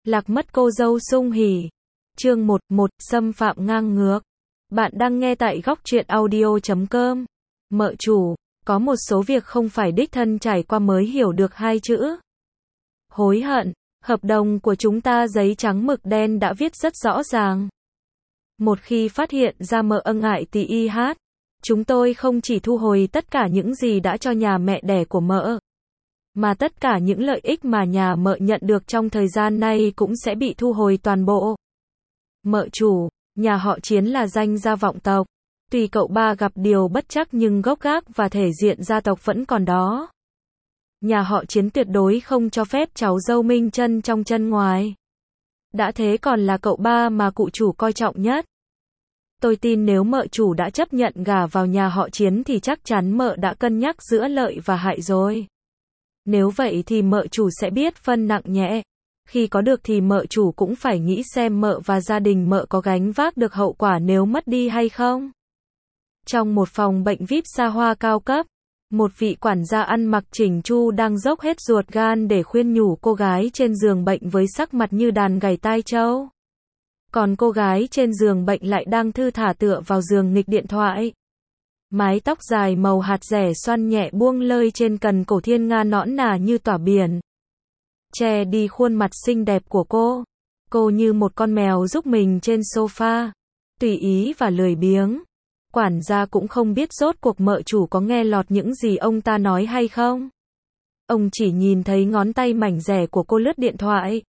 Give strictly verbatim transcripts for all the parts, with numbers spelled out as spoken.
Lạc mất cô dâu sung hỉ. Chương một, một, xâm phạm ngang ngược. Bạn đang nghe tại góc truyện audio chấm com. Mợ chủ, có một số việc không phải đích thân trải qua mới hiểu được hai chữ. Hối hận, hợp đồng của chúng ta giấy trắng mực đen đã viết rất rõ ràng. Một khi phát hiện ra mợ ân ại tì y hát, chúng tôi không chỉ thu hồi tất cả những gì đã cho nhà mẹ đẻ của mợ, mà tất cả những lợi ích mà nhà mợ nhận được trong thời gian này cũng sẽ bị thu hồi toàn bộ. Mợ chủ, nhà họ Chiến là danh gia vọng tộc. Tuy cậu ba gặp điều bất trắc nhưng gốc gác và thể diện gia tộc vẫn còn đó. Nhà họ Chiến tuyệt đối không cho phép cháu dâu minh chân trong chân ngoài. Đã thế còn là cậu ba mà cụ chủ coi trọng nhất. Tôi tin nếu mợ chủ đã chấp nhận gả vào nhà họ Chiến thì chắc chắn mợ đã cân nhắc giữa lợi và hại rồi. Nếu vậy thì mợ chủ sẽ biết phân nặng nhẹ. Khi có được thì mợ chủ cũng phải nghĩ xem mợ và gia đình mợ có gánh vác được hậu quả nếu mất đi hay không. Trong một phòng bệnh vi ai pi xa hoa cao cấp, một vị quản gia ăn mặc chỉnh chu đang dốc hết ruột gan để khuyên nhủ cô gái trên giường bệnh với sắc mặt như đàn gảy tai trâu. Còn cô gái trên giường bệnh lại đang thư thả tựa vào giường nghịch điện thoại. Mái tóc dài màu hạt rẻ xoăn nhẹ buông lơi trên cằm cổ thiên nga nõn nà như tỏa biển, che đi khuôn mặt xinh đẹp của cô. Cô như một con mèo giúp mình trên sofa, tùy ý và lười biếng. Quản gia cũng không biết rốt cuộc mợ chủ có nghe lọt những gì ông ta nói hay không. Ông chỉ nhìn thấy ngón tay mảnh rẻ của cô lướt điện thoại.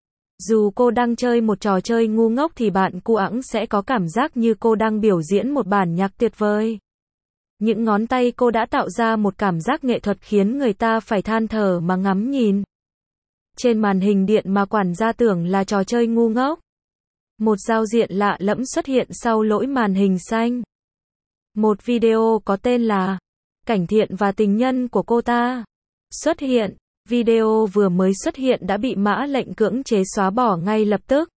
Dù cô đang chơi một trò chơi ngu ngốc thì bạn cu ẵng sẽ có cảm giác như cô đang biểu diễn một bản nhạc tuyệt vời. Những ngón tay cô đã tạo ra một cảm giác nghệ thuật khiến người ta phải than thở mà ngắm nhìn. Trên màn hình điện mà quản gia tưởng là trò chơi ngu ngốc, một giao diện lạ lẫm xuất hiện sau lỗi màn hình xanh. Một video có tên là Cảnh Thiện và tình nhân của cô ta xuất hiện. Video vừa mới xuất hiện đã bị mã lệnh cưỡng chế xóa bỏ ngay lập tức.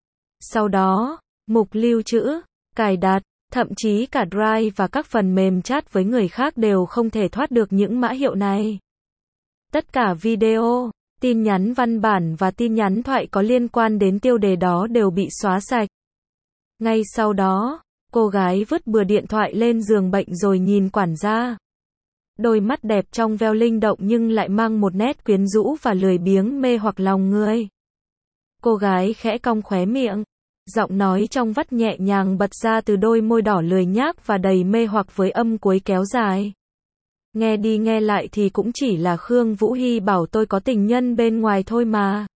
Sau đó, mục lưu trữ, cài đặt, thậm chí cả Drive và các phần mềm chat với người khác đều không thể thoát được những mã hiệu này. Tất cả video, tin nhắn văn bản và tin nhắn thoại có liên quan đến tiêu đề đó đều bị xóa sạch. Ngay sau đó, cô gái vứt bừa điện thoại lên giường bệnh rồi nhìn quản gia. Đôi mắt đẹp trong veo linh động nhưng lại mang một nét quyến rũ và lười biếng mê hoặc lòng người. Cô gái khẽ cong khóe miệng, giọng nói trong vắt nhẹ nhàng bật ra từ đôi môi đỏ lười nhác và đầy mê hoặc với âm cuối kéo dài. Nghe đi nghe lại thì cũng chỉ là Khương Vũ Hy bảo tôi có tình nhân bên ngoài thôi mà.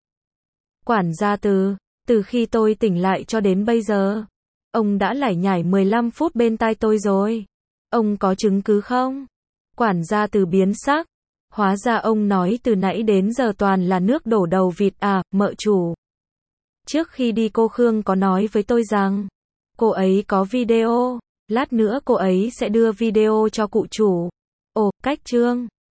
Quản gia từ, từ khi tôi tỉnh lại cho đến bây giờ, ông đã lải nhải mười lăm phút bên tai tôi rồi. Ông có chứng cứ không? Quản gia từ biến sắc. Hóa ra ông nói từ nãy đến giờ toàn là nước đổ đầu vịt à, mợ chủ. Trước khi đi cô Khương có nói với tôi rằng, cô ấy có video, lát nữa cô ấy sẽ đưa video cho cụ chủ. Ồ, cách trương.